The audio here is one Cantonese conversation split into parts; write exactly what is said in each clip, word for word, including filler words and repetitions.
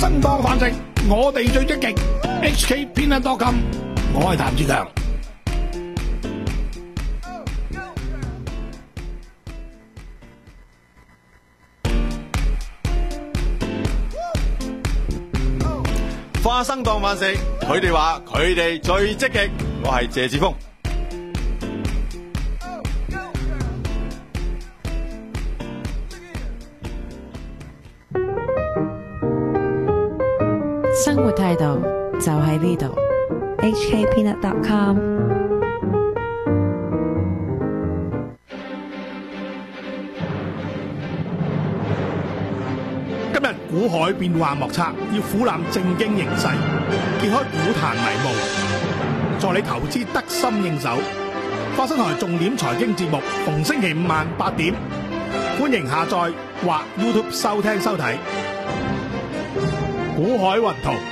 生當飯食，我哋最積極。H K Peanut dot com， 我係譚志強。 花生當飯食，佢哋話佢哋最積極。我係謝志峰。 生活態度就喺呢度。 H K Peanut dot com。 今日股海變幻莫測，要俯覽正經形勢，揭開股壇迷霧，助你投資得心應手。花生台重點財經節目，逢星期五晚八點，歡迎下載或 YouTube 收聽收睇。股海雲圖。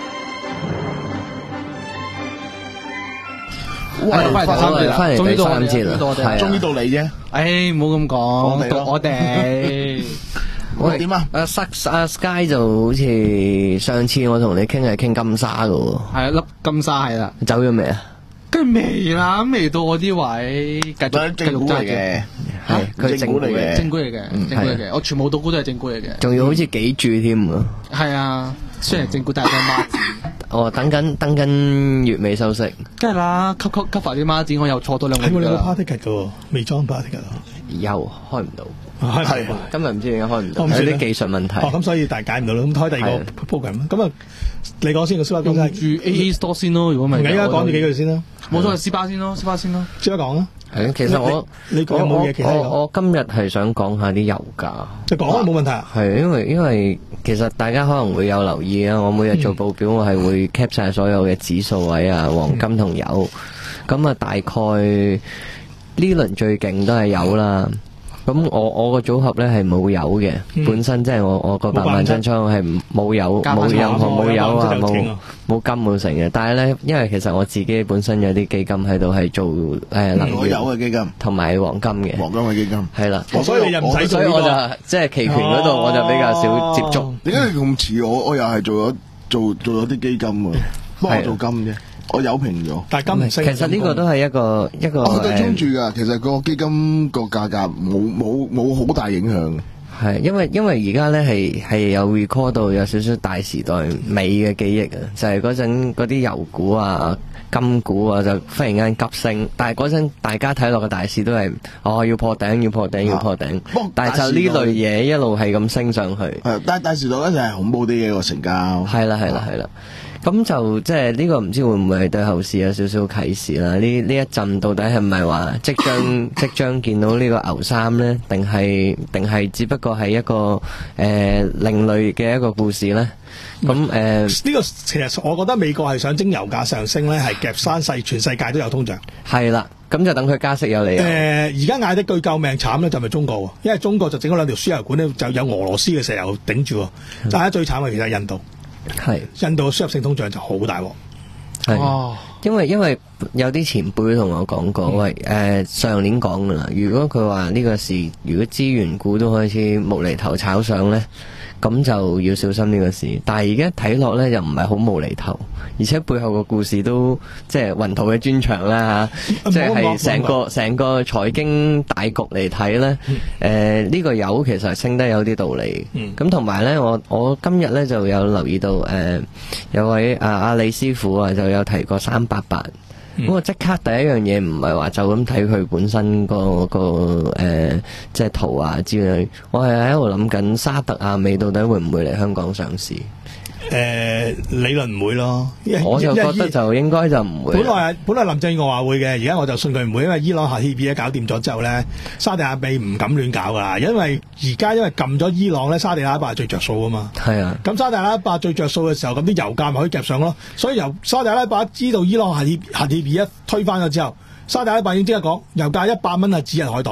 喂，翻嚟三節啦，終於到三節啦， 終於到你啫。 誒，唔好咁講，到我哋。 喂，點啊？ 阿 Sky 阿 Sky 就好似上次我同你傾係傾金沙噶喎。 係啊，粒金沙係啦。 走咗未啊？ 梗係未啦，未到我啲位，繼續繼續揸嘅。 係佢正股嚟嘅， 正股嚟嘅，正股嚟嘅。我全部賭股都係正股嚟嘅。 仲要好似幾注添啊！ 係啊，雖然正股但係都係孖子。 哦，等緊等緊月尾收息。 梗係啦，吸吸吸發啲孖子，我又錯多兩個月啦。 係喎，你個 party 嘅喎，未裝 party 嘅。 又開唔到。 係， 今日唔知點解開唔到，有啲技術問題。 哦，咁所以大解唔到啦，咁開第二個 program。咁啊，你講先個 Super 用住 A A Store 先咯，如果唔係。 而家講住幾句先啦。 冇錯，斯巴先咯，斯巴先咯。 斯巴講啊。 係，其實我你講有冇嘢其他講？ 我今日係想講下啲油價。 你講啊，冇問題啊。 係，因為因為其實大家可能會有留意啊，我每日做報表，我係會 cap 晒所有嘅指數位啊，黃金同油。咁啊，大概呢輪最勁都係油啦。咁我我個組合咧係冇油嘅，嗯、本身即係我我個百萬張倉係冇油冇任何冇油啊冇冇金冇成嘅，但係咧因為其實我自己本身有啲基金喺度係做誒、呃、能源有嘅基金同埋黃金嘅黃金嘅基金係啦， 所以你又唔使做呢個， 所以我就即係期權嗰度我就比較少接觸。 點解你咁似我？我又係做咗做做咗啲基金啊，幫我做金啫。我有平咗， 但係金升。 其實呢個都係一個一個。 我對沖住噶，其實個基金個價格冇冇冇好大影響。 係因為因為而家咧係係有 record 到有少少大時代尾嘅記憶啊，就係嗰陣嗰啲油股啊、金股啊就忽然間急升，但係嗰陣大家睇落嘅大市都係哦要破頂要破頂要破頂， 啊、 但係就呢類嘢一路係咁升上去。 係，但係大時代咧就係恐怖啲嘅個成交。 係啦係啦係啦。咁就即係呢個唔知會唔會係對後市有少少啟示啦？呢呢一陣到底係唔係話即將即將見到呢個牛三呢？定係定係只不過係一個誒、呃、另類嘅一個故事呢？咁誒呢個其實我覺得美國係想徵油價上升呢，係夾山勢，全世界都有通脹。 係啦，咁就等佢加息有理由。誒而家嗌得句救命慘呢，就係咪中國？因為中國就整咗兩條輸油管呢，就有俄羅斯嘅石油頂住。但係最慘嘅其實係印度。 係印度嘅輸入性通脹就好大鑊， 係、哦，因為因為有啲前輩同我講過，嗯、喂，誒、呃、上年講噶啦，如果佢話呢個市，如果資源股都開始無厘頭炒上咧，咁就要小心呢個市。但係而家睇落咧，又唔係好無厘頭，而且背後個故事都即係雲圖嘅專長啦吓，即係成個成個財經大局嚟睇咧，誒呢、嗯呃這個油其實升得有啲道理。咁同埋咧，我我今日咧就有留意到，誒、呃、有位阿阿李師傅啊，就有提過三八八。咁、嗯、我即刻第一樣嘢唔係話就咁睇佢本身個個誒即係圖啊之類，我係喺度諗緊沙特阿美到底會唔會嚟香港上市？ 誒、呃、理論唔會咯， 我就覺得就應該就唔會。 本來本來林鄭月娥話會嘅，而家我就信佢唔會，因為伊朗核協議搞掂咗之後咧，沙地阿美唔敢亂搞噶啦，因為而家因為撳咗伊朗咧，沙地阿拉伯係最着數啊嘛。係啊，咁沙地阿拉伯最着數嘅時候，咁啲油價咪可以夾上咯。所以由沙地阿拉伯知道伊朗核協核協議一推翻咗之後，沙地阿拉伯已經即刻講油價一百蚊係指日可待。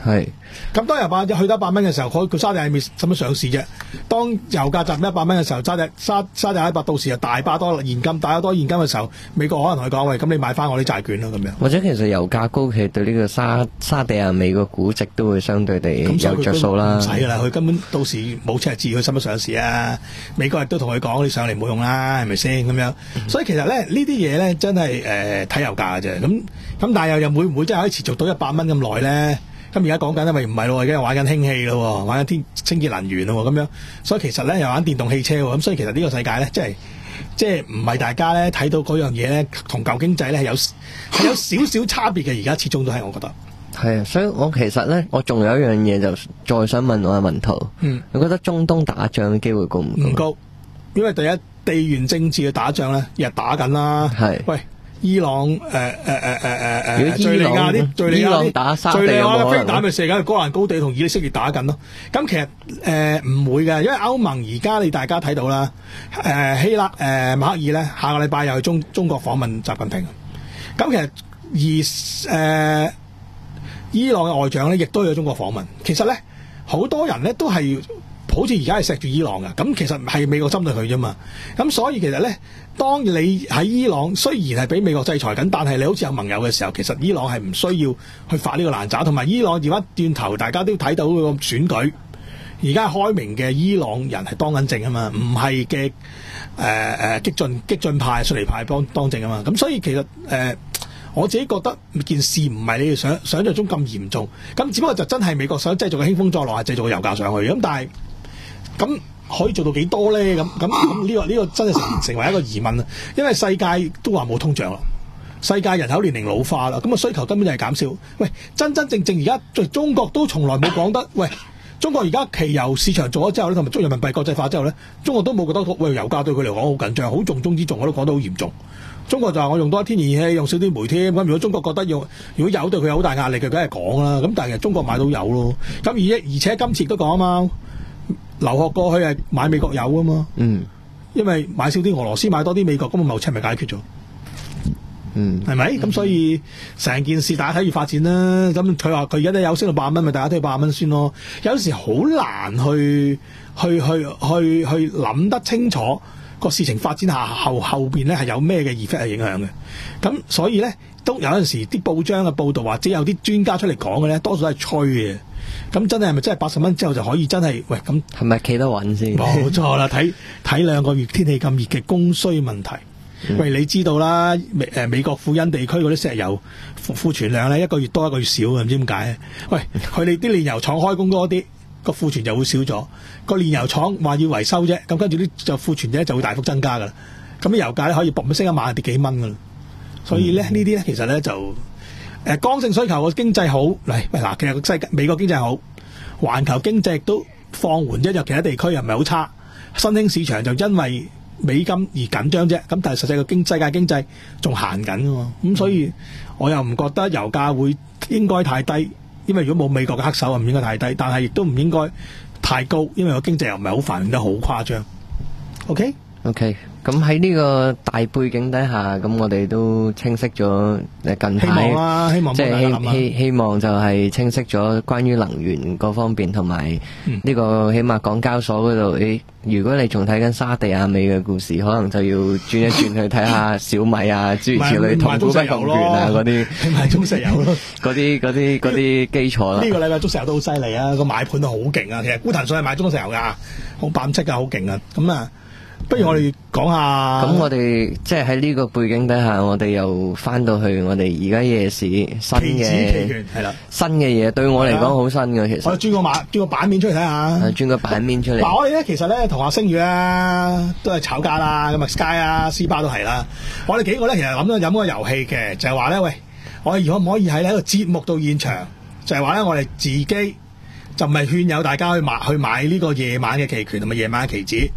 係。 咁當油價去到一百蚊嘅時候，佢佢沙地阿美使乜上市啫？當油價集一百蚊嘅時候，沙地沙沙地阿拉伯到時就大把多現金，大把多現金嘅時候，美國可能同佢講：喂，咁你買翻我啲債券咯咁樣。 或者其實油價高企對呢個沙沙地阿美個估值都會相對地有着數啦。 唔使㗎啦，佢根本到時冇赤字，佢使乜上市啊？美國亦都同佢講：你上嚟冇用啦，係咪先咁樣？嗯、所以其實咧呢啲嘢咧真係誒睇油價嘅啫。咁咁但係又又會唔會真係可以持續到一百蚊咁耐咧？咁而家講緊咧，咪唔係咯？而家玩緊氫氣咯，玩緊天清潔能源咯，咁樣。所以其實咧又玩電動汽車喎。咁所以其實呢個世界咧，即係即係唔係大家咧睇到嗰樣嘢咧，同舊經濟咧係有係有少少差別嘅。而家始終都係，我覺得係啊。所以我其實咧，我仲有一樣嘢就再想問我阿文圖，嗯，你覺得中東打仗嘅機會高唔高？ 唔高，因為第一地緣政治嘅打仗咧，日日打緊啦。係喂。伊朗誒誒誒誒誒誒，敍利亞啲敍利亞啲敍利亞飛彈咪射緊去哥蘭高地同以色列打緊咯。咁其實誒唔會嘅，因為歐盟而家你大家睇到啦，誒希拉誒默克爾咧下個禮拜又去中中國訪問習近平。咁其實而誒伊朗嘅外長咧亦都有中國訪問。其實咧好多人咧都係好似而家係錫住伊朗嘅，咁其實係美國針對佢啫嘛。咁所以其實咧。當你喺伊朗雖然係俾美國制裁緊，但係你好似有盟友嘅時候，其實伊朗係唔需要去發呢個爛渣。同埋伊朗而家轉頭，大家都睇到個選舉，而家開明嘅伊朗人係當緊政啊嘛，唔係嘅誒誒激進激進派、遜尼派當當政啊嘛。咁所以其實誒、呃、我自己覺得件事唔係你哋想想像中咁嚴重，咁只不過就真係美國想製造個興風作浪，係製造個油價上去。咁但係咁。可以做到幾多咧？咁咁咁呢個呢、呢個真係成成為一個疑問啊！因為世界都話冇通脹啦，世界人口年齡老化啦，咁啊需求根本就係減少。喂，真真正正而家中國都從來冇講得，喂，中國而家期油市場做咗之後咧，同埋中人民幣國際化之後咧，中國都冇覺得喂油價對佢嚟講好緊張，好重中之重，我都講得好嚴重。中國就話我用多啲天然氣，用少啲煤添。咁如果中國覺得用如果有對佢有好大壓力，佢梗係講啦。咁但係其實中國買到油咯。咁而而且今次都講啊嘛。留學過去係買美國油啊嘛，嗯，因為買少啲俄羅斯，買多啲美國，咁個貿赤咪解決咗，嗯，係咪？咁所以成件事大家睇住發展啦。咁佢話佢而家都有升到八蚊，咪大家都要八蚊先咯。有時好難去去去去去諗得清楚個事情發展下後後邊咧係有咩嘅 effect 係影響嘅。咁所以咧都有陣時啲報章嘅報導或者有啲專家出嚟講嘅咧，多數都係吹嘅。咁真係係咪真係八十蚊之後就可以真係喂咁係咪企得穩先？ 冇錯啦，睇睇兩個月天氣咁熱嘅供需問題。嗯、喂，你知道啦，美誒美國富恩地區嗰啲石油庫庫存量咧一個月多一個月少嘅，唔知點解？喂，佢哋啲煉油廠開工多啲，個庫存就會少咗。個煉油廠話要維修啫，咁跟住啲就庫存咧就會大幅增加噶啦。咁啲油價咧可以嘣一聲一晚跌幾蚊噶啦。所以咧、嗯、呢啲咧其實咧就。誒，剛性需求個經濟好嚟，嗱，其實個世界美國經濟好，環球經濟亦都放緩啫，有其他地區又唔係好差，新興市場就因為美金而緊張啫，咁但係實際個經世界經濟仲行緊㗎嘛，咁所以我又唔覺得油價會應該太低，因為如果冇美國嘅黑手啊，唔應該太低，但係亦都唔應該太高，因為個經濟又唔係好繁榮得好誇張。OK OK。咁喺呢個大背景底下，咁我哋都清晰咗誒近排， 希望啦，希望即係希希希望就係清晰咗關於能源嗰方面，同埋呢個起碼港交所嗰度，誒，如果你仲睇緊沙地亞美嘅故事，可能就要轉一轉去睇下小米啊，諸如此類同股不同權啊嗰啲， 買中石油咯， 嗰啲嗰啲嗰啲基礎啦。 呢個禮拜中石油都好犀利啊，個買盤都好勁啊，其實股騰訊係買中石油噶，好板戚噶，好勁啊，咁啊。不如我哋講下， 咁我哋即係喺呢個背景底下，我哋又翻到去我哋而家夜市新嘅係啦， 新嘅嘢對我嚟講好新嘅，其實我哋轉個馬轉個版面出嚟睇下， 轉個版面出嚟。 嗱，我哋咧其實咧同阿星宇啦都係炒家啦，咁啊 Sky 啊 C 巴都係啦。我哋幾個咧其實諗咗飲個遊戲嘅，就係話咧，喂，我哋可唔可以喺呢個節目到現場，就係話咧，我哋自己就唔係勸誘大家去買去買呢個夜晚嘅期權同埋夜晚嘅期指。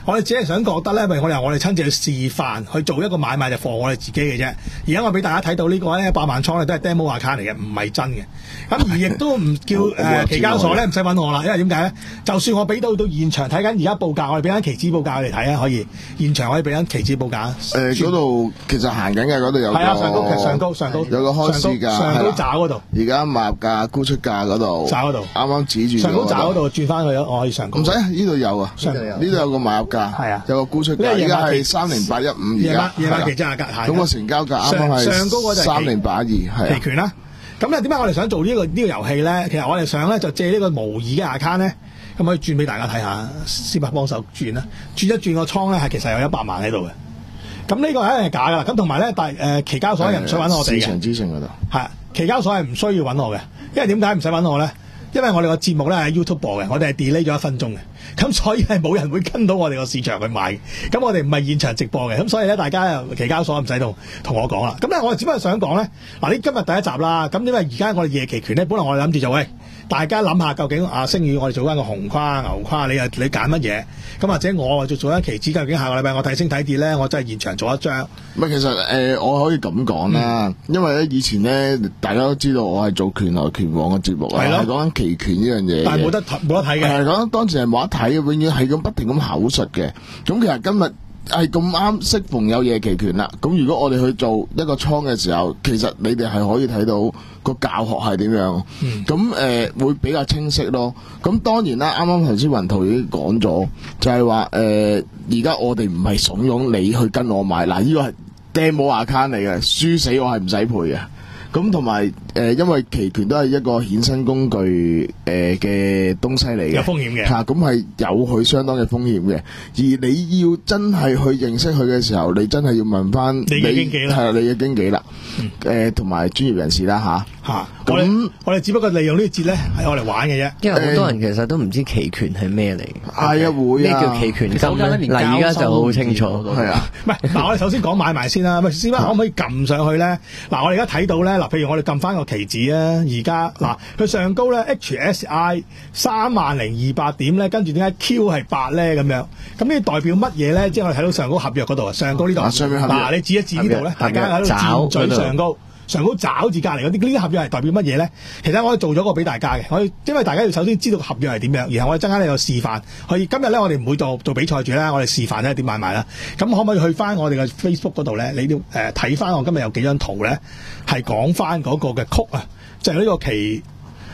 我哋只係想覺得咧，譬如我哋我哋親自去示範去做一個買賣就放我哋自己嘅啫。而家我俾大家睇到呢個咧百萬倉咧都係 demo account 嚟嘅，唔係真嘅。咁而亦都唔叫誒期交所咧唔使揾我啦，因為點解咧？就算我俾到到現場睇緊而家報價，我哋俾緊期指報價嚟睇啊，可以現場可以俾緊期指報價。 誒嗰度其實行緊嘅嗰度有個係啊，上高上高上高有個開市價， 上高找嗰度。 而家買入價沽出價嗰度找嗰度啱啱指住上高找嗰度轉翻去，我可以上高。 唔使，呢度有啊，呢度有個買入價， 係啊， 有個沽出價，而家係三零八一五，而家夜晚期真係價， 咁個成交價啱啱係上高嗰就係三零八二，係期權啦。咁咧點解我哋想做呢個呢個遊戲咧？其實我哋想咧就借呢個模擬嘅 account 咧，咁可以轉俾大家睇下，司伯幫手轉啦，轉一轉個倉咧係其實有一百萬喺度嘅。咁呢個係一定係假噶啦。咁同埋咧，但誒期交所係唔需揾我哋嘅。市場資訊嗰度係期交所係唔需要揾我嘅，因為點解唔使揾我咧？因為我哋個節目咧喺 YouTube 播嘅，我哋係 delay 咗一分鐘嘅，咁所以係冇人會跟到我哋個市場去買。咁我哋唔係現場直播嘅，咁所以咧大家期交所唔使同同我講啦。咁咧我哋只不過想講咧，嗱，呢今日第一集啦，咁因為而家我哋夜期權咧，本來我哋諗住就喂大家諗下究竟啊星宇我哋做緊個紅框牛框，你又你揀乜嘢？咁或者我就做緊期指，究竟下個禮拜我睇升睇跌咧，我真係現場做一張。 唔係，其實誒、呃、我可以咁講啦，嗯、因為咧以前咧大家都知道我係做拳來拳往嘅節目啊，係講緊期權呢樣嘢， 但係冇得冇得睇嘅。 係講當時係冇得睇嘅，永遠係咁不停咁口述嘅。咁其實今日係咁啱適逢有夜期權啦。咁如果我哋去做一個倉嘅時候，其實你哋係可以睇到個教學係點樣。咁誒、嗯呃、會比較清晰咯。咁當然啦，啱啱頭先雲圖已經講咗，就係話誒而家我哋唔係慫恿你去跟我買。嗱，呢個係 demo account 嚟嘅，輸死我係唔使賠嘅。咁同埋誒，因為期權都係一個衍生工具誒嘅東西嚟嘅， 有風險嘅嚇，咁係有佢相當嘅風險嘅。而你要真係去認識佢嘅時候，你真係要問翻你嘅經紀啦， 係你嘅經紀啦，誒同埋專業人士啦嚇。 嚇，咁我哋只不過利用呢個節咧係我嚟玩嘅啫。 因為好多人其實都唔知期權係咩嚟。 係啊，會啊。 咩叫期權金咧？嗱，而家就好清楚。 係啊， 唔係嗱，我哋首先講買賣先啦。喂，師傅可唔可以撳上去咧？嗱，我哋而家睇到咧，嗱，譬如我哋撳翻個期指啊，而家嗱佢上高咧 H S I 三萬零二百點咧，跟住點解 Q 係八咧咁樣？咁呢代表乜嘢咧？即係我哋睇到上高合約嗰度啊，上高呢度。嗱，你指一指呢度咧，大家喺度箭嘴上高。上高找字隔離嗰啲，呢啲合約係代表乜嘢咧？其實我哋做咗個俾大家嘅，我哋因為大家要首先知道個合約係點樣，然後我哋陣間呢有示範。可以今日咧，我哋唔會做做比賽住啦，我哋示範咧點買賣啦。咁可唔可以去翻我哋嘅 Facebook 嗰度咧？你要誒睇翻我今日有幾張圖咧，係講翻嗰個嘅曲啊，就係呢個期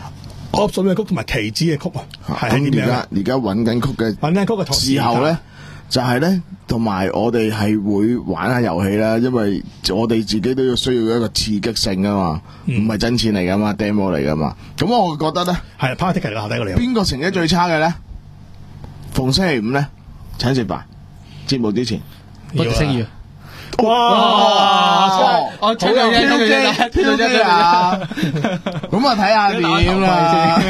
option 嘅曲同埋期指嘅曲啊，係點樣？ 而家而家揾緊曲嘅揾緊曲嘅同時候咧。就係咧，同埋我哋係會玩下遊戲啦，因為我哋自己都要需要一個刺激性啊嘛，唔係、嗯、真錢嚟噶嘛 ，demo 嚟噶嘛。咁我覺得咧，係 party 嚟啦，下底嗰度。邊個成績最差嘅咧？逢星期五咧，請食飯。節目之前， 不如星月。 哇！ 我聽到聽到聽到聽到聽到啊！咁啊，睇下點啦。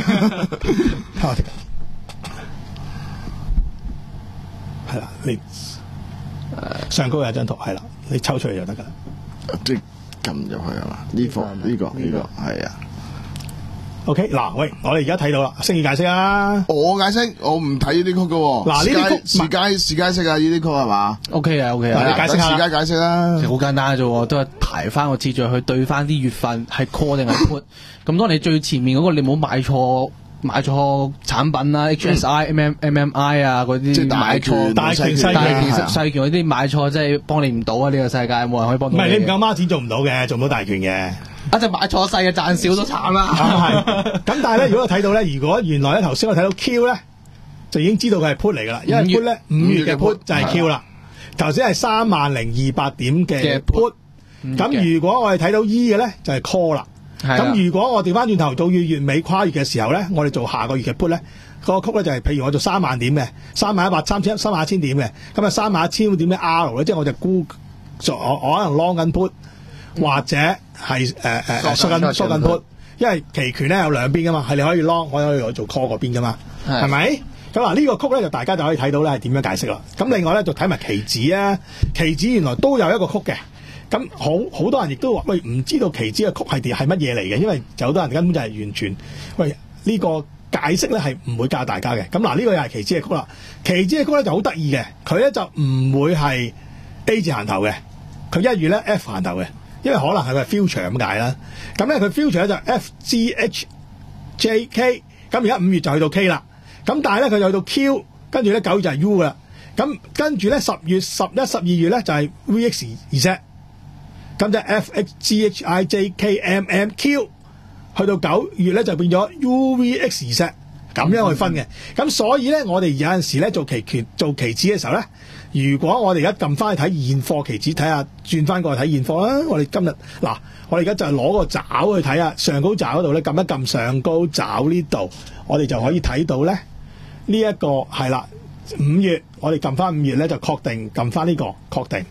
係啦，你上高有張圖，係啦，你抽出嚟就得噶啦。 即係撳入去係嘛？呢個呢個呢個係啊。 OK，嗱，喂，我哋而家睇到啦，星宇解釋啊。 我解釋，我唔睇呢啲曲噶。嗱，呢啲曲時解時解釋啊，呢啲曲係嘛 ？OK 啊 OK 啊，你解釋下。 時解解釋啦。 其實好簡單啫，都係排翻個次序去對翻啲月份係 call 定係 put。咁當你最前面嗰個你唔好買錯。買錯產品啦 ，H S I、M M M M I 啊嗰啲買錯大權細權細權嗰啲買錯，真係幫你唔到啊！呢個世界冇人可以幫到你。唔係你唔夠孖展做唔到嘅，做唔到大權嘅。 一隻買錯細嘅賺少都慘啦。 咁但係咧，如果我睇到咧，如果原來咧頭先我睇到 Q 咧，就已經知道佢係 put 嚟噶啦，因為 put 咧五月嘅 put 就係 Q 啦。頭先係三萬零二百點嘅 put，咁如果我哋睇到 E 嘅咧，就係 call 啦。咁如果我調翻轉頭到月月尾跨月嘅時候咧，我哋做下個月嘅 put 咧，嗰個曲咧就係譬如我做三萬點嘅，三萬一百三千三萬一千點嘅，咁啊三萬一千點嘅 R 咧，即係我就估我我可能 long 緊 put，或者係誒誒縮緊縮緊 put，因為期權咧有兩邊噶嘛，係你可以 long，我可以做 call 嗰邊噶嘛，係咪？咁嗱呢個曲咧就大家就可以睇到咧係點樣解釋啦。咁另外咧就睇埋期指啊，期指原來都有一個曲嘅。咁好好多人亦都話喂，唔知道期指嘅曲係啲係乜嘢嚟嘅，因為有好多人根本就係完全喂呢、這個解釋咧係唔會教大家嘅。咁嗱，呢個又係期指嘅曲啦。期指嘅曲咧就好得意嘅，佢咧就唔會係 A 字行頭嘅，佢一月咧 F 行頭嘅，因為可能係佢係 future 咁解啦。咁咧佢 future 咧就 F G H J K， 咁而家五月就去到 K 啦。咁但係咧佢就去到 Q， 跟住咧九月就係 U 噶啦。咁跟住咧十月、十一、十二月咧就係 V X 二 set， 咁就 F X G H I J K M M Q， 去到九月咧就變咗 U V X 二 set， 咁樣去分嘅。咁所以咧我哋有陣時咧做期權、做期指嘅時候咧，如果我哋而家撳翻去睇現貨期指，睇下轉翻過去睇現貨啦。我哋今日嗱，我哋而家就係攞個爪去睇下上高爪嗰度咧，撳一撳上高爪呢度，我哋就可以睇到咧呢一個係啦。五月我哋撳翻五月咧就確定撳翻呢個確定，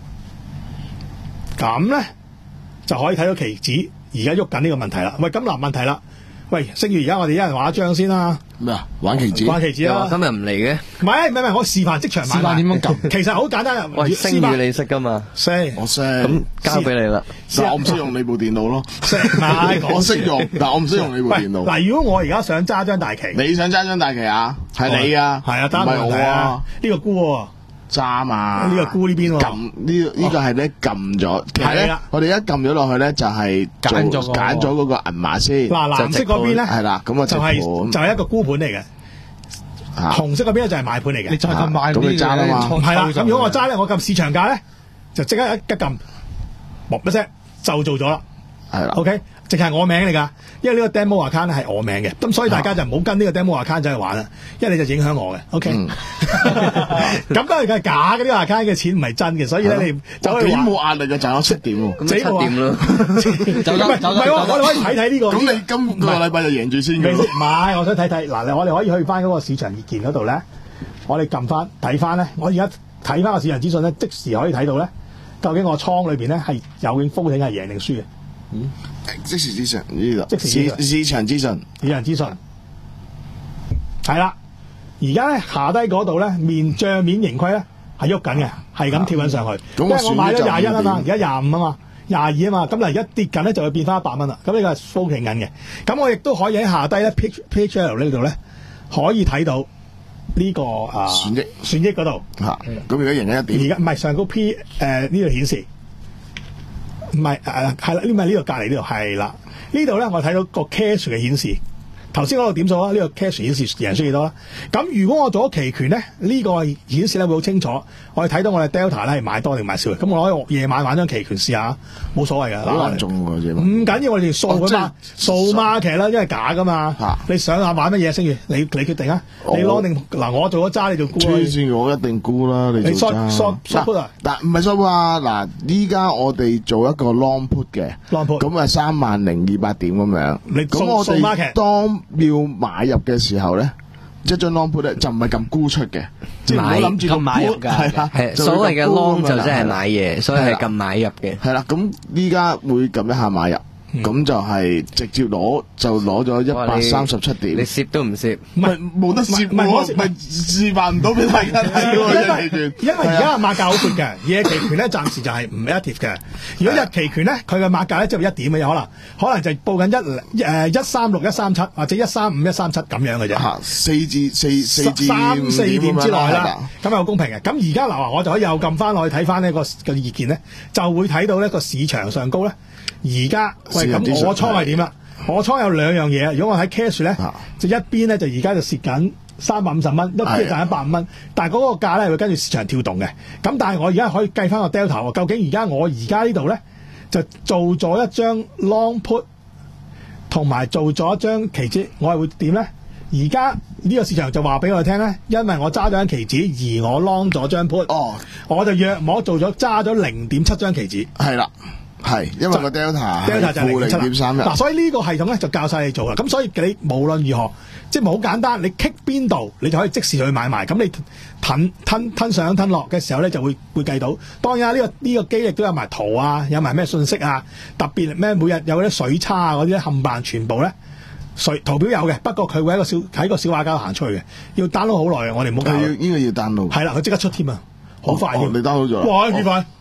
咁咧就可以睇到期指而家喐緊呢個問題啦。喂，咁嗱問題啦，喂，星月而家我哋一人畫一張先啦。 咩啊？玩期指？ 玩期指啦。 今日唔嚟嘅？ 唔係唔係唔係，我示範即場買賣。示範點樣撳？其實好簡單啊。 喂，星月你識噶嘛？ 識，我識。 咁交俾你啦。 但我唔識用你部電腦咯。 識，唔係我識用，但我唔識用你部電腦。 嗱，如果我而家想揸張大旗， 你想揸張大旗啊？係你啊？ 係啊，揸冇問題啊。呢個沽喎。揸嘛？呢個沽呢邊喎。撳呢呢個係咧撳咗，係咧。我哋一撳咗落去咧，就係揀咗揀咗嗰個銀碼先。嗱，藍色嗰邊咧係啦，咁啊就係就係一個沽盤嚟嘅。紅色嗰邊咧就係買盤嚟嘅。你再撳買咁你揸啊嘛？ 係啦。咁如果我揸咧，我撳市場價咧，就即刻一撳，冇一聲就做咗啦。係啦。OK。淨係我名嚟㗎，因為呢個 demo account 係我名嘅，咁所以大家就唔好跟呢個 demo account 走去玩啦，因為你就影響我嘅。OK，咁當然係假嘅，呢個 account 嘅錢唔係真嘅，所以咧你走去玩冇壓力嘅賺咗七點喎， 咁七點咯， 走走走，唔係我哋可以睇睇呢個。 咁你今個禮拜就贏住先嘅。 唔係，我想睇睇嗱，我哋可以去翻嗰個市場熱鍵嗰度咧，我哋撳翻睇翻咧，我而家睇翻個市場資訊咧，即時可以睇到咧，究竟我倉裏邊咧係有影風險係贏定輸嘅。 嗯，即時資訊呢度， 即時市市場資訊， 市場資訊係啦。而家咧下低嗰度咧面帳面盈虧咧係喐緊嘅，係咁跳緊上去。因為我買咗廿一啊嘛，而家廿五啊嘛，廿二啊嘛，咁嗱而家跌緊咧就會變翻一百蚊啦。咁呢個係 floating 緊嘅。咁我亦都可以喺下低咧 P H L 呢度咧可以睇到呢、這個啊損益損益嗰度嚇。咁而家贏緊一點。 而家唔係上高 P 誒呢度顯示。唔係誒係啦，呢咪呢度隔離呢度係啦，呢度咧我睇到個 cash 嘅顯示，頭先嗰個點數啊，呢、這個 cash 顯示贏輸幾多啦？咁如果我做咗期權咧，呢、這個顯示咧會好清楚，我哋睇到我哋 Delta 咧係買多定買少嘅。咁我可以夜晚玩張期權試下，冇所謂㗎。 好難中喎，夜晚。 唔緊要，我哋掃㗎嘛，掃 market 啦，因為假㗎嘛。啊、你想下玩乜嘢？星月，你你決定啊！你攞定嗱，我做咗揸，你做沽。 黐線，我一定沽啦！你做揸。 你 short short put 啊？ 嗱，唔係 short put啊！嗱，依家我哋做一個 long put 嘅，long put 咁啊三萬零二百點咁樣。 你咁我哋當要買入嘅時候咧，即係張 long put 咧就唔係咁沽出嘅，即係唔好諗住咁買入㗎。係啦， 係所謂嘅 long 就即係買嘢，所以係咁買入嘅。 係啦，咁依家會撳一下買入。咁就係直接攞就攞咗一百三十七點， 你攝都唔攝， 唔係冇得攝，唔係我唔係示範唔到俾大家睇喎。日期權， 因為而家嘅碼價好闊嘅，夜期權咧暫時就係唔 active 嘅。如果日期權咧，佢嘅碼價咧只有一點嘅，有可能可能就報緊一誒一三六一三七或者一三五一三七咁樣嘅啫。嚇，四至四四至三四點之內啦，咁係好公平嘅。咁而家嗱，我就可以又撳翻落去睇翻呢個個意見咧，就會睇到呢個市場上高咧。而家喂，咁我倉係點啦？我倉有兩樣嘢。如果我喺 cash 咧，啊、就一邊咧就而家就蝕緊三百五十蚊，一邊賺一百五蚊。但係嗰個價咧會跟住市場跳動嘅。咁但係我而家可以計翻個 delta 喎。究竟而家我而家呢度咧就做咗一張 long put，同埋做咗一張期指，我係會點咧？而家呢個市場就話俾我哋聽咧，因為我揸咗張期指，而我 long 咗張 put，哦，我就約摸做咗揸咗零點七張期指， 係啦。係，因為個 delta delta 就係零點三一。 嗱，所以呢個系統咧就教晒你做啦。咁所以你無論如何，即係好簡單，你 kick 邊度，你就可以即時去買賣。咁你吞吞吞上吞落嘅時候咧，就會會計到。當然啊，呢個呢個機亦都有埋圖啊，有埋咩信息啊，特別咩每日有啲水差啊嗰啲咧，冚唪唥全部咧水圖表有嘅。不過佢會喺個小喺個小畫家行出去嘅，要 download 好耐嘅。我哋唔好搞。 呢個要 download。 係啦，佢即刻出添啊，好快添。 你 download 咗？ 哇，幾快！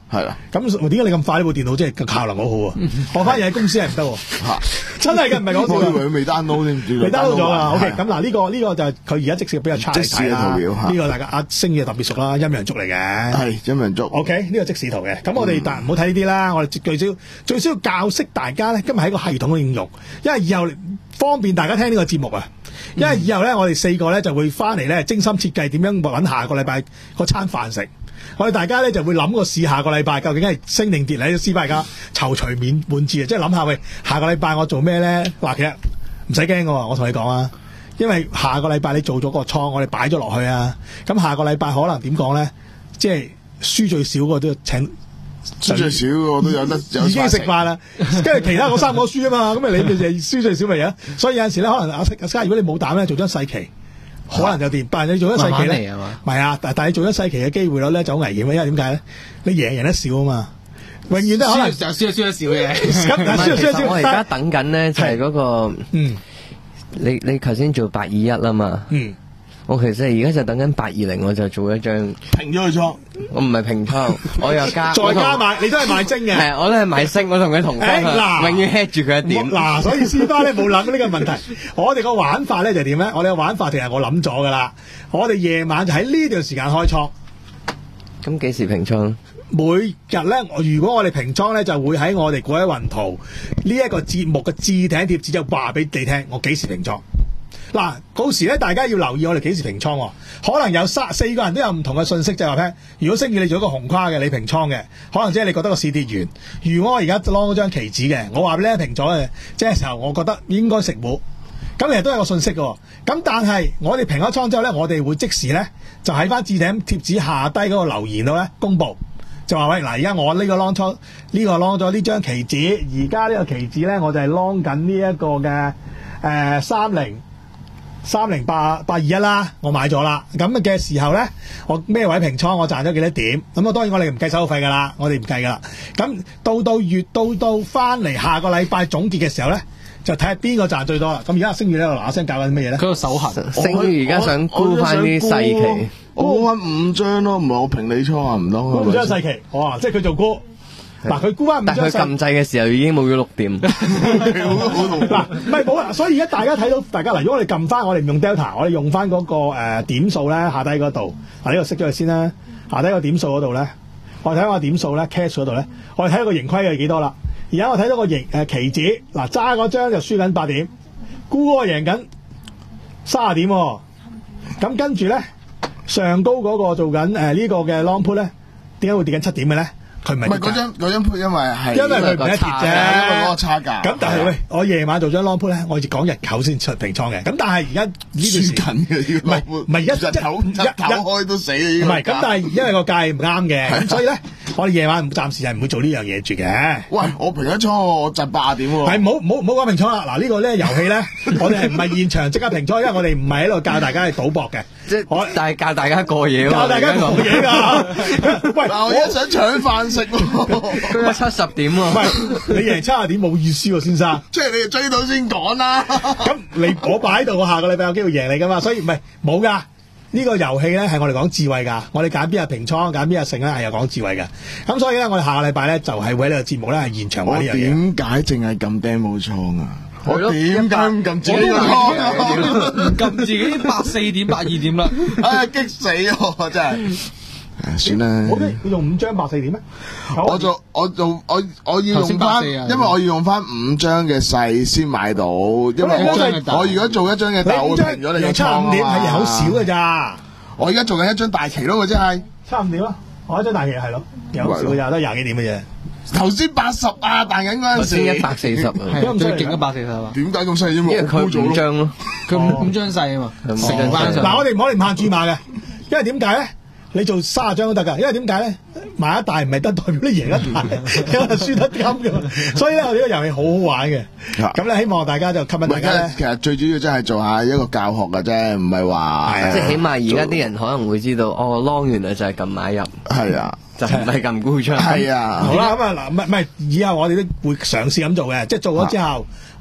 係啦。 咁點解你咁快呢部電腦真係效能好好啊？我反而喺公司係唔得喎，真係嘅，唔係講笑。 我以為佢未 download 添， 未 download 咗啦。OK，咁嗱呢個呢個就係佢而家即時俾個 chart 嚟睇啦。 即時嘅圖表呢個大家阿星爺特別熟啦，陰陽燭嚟嘅。 係陰陽燭。 OK，呢個即時圖嘅。咁我哋但唔好睇呢啲啦，我哋最少最少要教識大家咧，今日係一個系統嘅應用，因為以後方便大家聽呢個節目啊。因為以後咧，我哋四個咧就會翻嚟咧，精心設計點樣揾下個禮拜嗰餐飯食。我哋大家咧就會諗個試下個禮拜究竟係升定跌咧，師大家躊躇滿滿志啊！即係諗下喂，下個禮拜我做咩咧？嗱，其實唔使驚嘅喎，我同你講啊，因為下個禮拜你做咗個倉，我哋擺咗落去啊。咁下個禮拜可能點講咧？即係輸最少個都要請。 輸最少我都有得有已經食飯啦，跟住其他嗰三個輸啊嘛，咁啊你咪就輸最少咪啊？所以有陣時咧，可能阿阿家如果你冇膽咧，做張細期，可能就掂。但係你做張細期咧，唔係啊，但但係你做張細期嘅機會率咧就好危險啊，因為點解咧？你贏贏得少啊嘛，永遠都可能就輸輸得少嘅。 咁輸輸少。 我而家等緊咧就係嗰個， 嗯， 你你頭先做八二一啦嘛， 嗯。 我其實而家就等緊八二零，我就做一張平咗佢倉， 我唔係平倉，我又加再加買，你都係買精嘅， 係我都係買升，我同佢同方向，永遠 head 住佢一點。 嗱，所以師花咧冇諗呢個問題，我哋個玩法咧就點咧？我哋個玩法其實我諗咗噶啦，我哋夜晚就喺呢段時間開倉。 咁幾時平倉？ 每日咧，如果我哋平倉咧，就會喺我哋嗰一雲圖呢一個節目嘅置頂貼紙就話俾你聽，我幾時平倉。嗱，到時咧，大家要留意我哋幾時平倉喎？可能有三四個人都有唔同嘅信息，就係話聽。如果星期你做一個紅跨嘅，你平倉嘅，可能即係你覺得個市跌完。如果我而家攞嗰張期指嘅，我話俾你平咗嘅，即係時候我覺得應該食糊。咁其實都有個信息嘅。咁但係我哋平咗倉之後咧，我哋會即時咧就喺翻置頂貼紙下低嗰個留言度咧公佈，就話喂嗱，而家我呢個 long 倉呢個 long 咗呢張期指，而家呢個期指咧我就係 long 緊呢一個嘅誒三零。三零八八二一啦，我買咗啦。咁嘅時候咧，我咩位平倉，我賺咗幾多點？咁啊，當然我哋唔計手續費噶啦，我哋唔計噶啦。咁到到月到到翻嚟下個禮拜總結嘅時候咧，就睇下邊個賺最多啦。咁而家星宇咧嗱嗱聲教緊啲乜嘢咧？ 佢個手痕， 星宇而家想沽翻啲細期， 我沽翻五張咯，唔係我平你倉啊，唔當。 沽五張細期，哇！即係佢做沽。嗱，佢沽翻五張細期， 但佢撳掣嘅時候已經冇咗六點。 嗱，唔係冇啊，所以而家大家睇到，大家嗱，如果我哋撳翻，我哋唔用 Delta，我哋用翻嗰、那個誒、呃、點數咧，下低嗰度，嗱呢個熄咗佢先啦，下低個點數嗰度咧，我睇下個點數咧 cash 嗰度咧，我哋睇到個盈虧係幾多啦？而家我睇到個盈誒、呃、期指，嗱揸嗰張就輸緊八點，沽嗰個贏緊卅點、哦，咁跟住咧上高嗰個做緊誒、呃這個、呢個嘅 long put 咧，點解會跌緊七點嘅咧？佢唔係嗰張嗰張 put， 因為係因為佢唔係一跌啫， 因為嗰個差價。 咁但係喂，我夜晚做張 long put 咧，我要講日頭先出平倉嘅。咁但係而家呢段時間嘅， 唔係唔係一日頭一日頭開都死啊！唔唔係咁，但係因為個價唔啱嘅，咁所以咧，我哋夜晚暫時係唔會做呢樣嘢住嘅。 喂，我平咗倉，我賺八點喎。 係唔好唔好唔好講平倉啦。嗱呢個咧遊戲咧，我哋係唔係現場即刻平倉，因為我哋唔係喺度教大家去賭博嘅。 即係我但係教大家過夜喎， 教大家過夜㗎。喂， 嗱我而家想搶飯食喎。 佢有七十點喎， 唔係你贏七十點冇意思喎，先生。 即係你追到先講啦。 咁你我擺喺度，我下個禮拜有機會贏你噶嘛，所以唔係冇噶。呢個遊戲咧係我哋講智慧㗎，我哋揀邊日平倉，揀邊日勝咧係有講智慧嘅。咁所以咧，我哋下個禮拜咧就係會喺呢個節目咧係現場玩呢樣嘢。 點解淨係撳 demo 倉啊？我點解唔撳自己個倉啊？ 唔撳自己八四點八二點啦， 唉，激死我真係。算啦。 我你用五張八四點咩？ 我做我做我我要用翻，因為我要用翻五張嘅細先買到，因為我我如果做一張嘅大，我平咗你嘅倉啊。 差五點係好少㗎咋？ 我而家做緊一張大旗咯，真係。 差五點咯，我一張大旗係咯，有少㗎咋，都廿幾點嘅啫。 頭先八十啊，彈緊嗰陣時一百四十啊， 最勁一百四十啊。 點解咁犀利？因為佢五張咯， 佢五五張細啊嘛。 嗱，我哋唔可以唔限注碼嘅，因為點解咧？你做三十張都得㗎，因為點解咧？買一大唔係得代表你贏一大，因為輸得金㗎。所以咧，我哋呢個遊戲好好玩嘅。咁咧，希望大家就吸引大家咧。 其實最主要真係做下一個教學㗎啫，唔係話即係起碼而家啲人可能會知道，哦，long 原來就係撳買入， 係啊， 就唔係撳沽出。 係啊。 好啦，咁啊嗱，唔係唔係，以後我哋都會嘗試咁做嘅，即係做咗之後。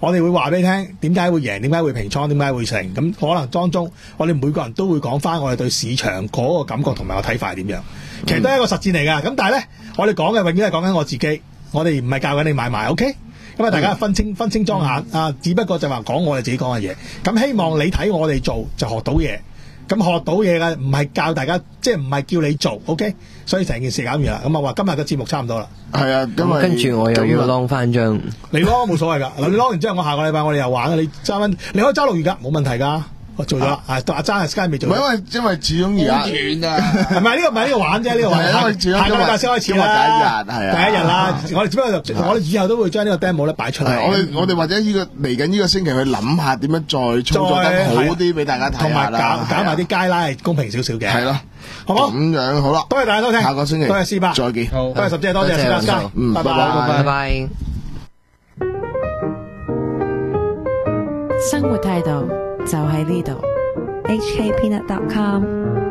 我哋會話俾你聽點解會贏，點解會平倉，點解會成。咁可能當中我哋每個人都會講翻我哋對市場嗰個感覺同埋個睇法係點樣。其實都係一個實戰嚟㗎。咁但係咧，我哋講嘅永遠係講緊我自己，我哋唔係教緊你買賣。OK。咁啊，大家分清分清裝下啊，只不過就話講我哋自己講嘅嘢。咁希望你睇我哋做就學到嘢。咁學到嘢嘅唔係教大家，即係唔係叫你做 ，OK？所以成件事搞完啦。咁啊話今日嘅節目差唔多啦。 係啊，因為跟住我又要啷翻張， 你啷冇所謂㗎。嗱，你啷完之後，我下個禮拜我哋又玩。你揸蚊，你可以揸六月㗎，冇問題㗎。我做咗，啊，阿爭係 Sky 未做。 唔係因為因為始終而家遠啊， 係咪呢個唔係呢個玩啫？呢個玩因為始終下個禮拜先開始啦， 第一日係啊， 第一日啦。我哋只不過我哋以後都會將呢個 demo 咧擺出嚟。 我哋我哋或者呢個嚟緊呢個星期去諗下點樣再操作得好啲俾大家睇同埋下啦， 搞搞埋啲街拉係公平少少嘅。 係咯， 好冇？ 咁樣好啦， 多謝大家收聽， 下個星期多謝 C 伯， 再見， 多謝十姐，多謝 C 伯 Sky， 嗯，拜拜拜。 拜拜。 生活態度就喺呢度。 H K Peanut dot com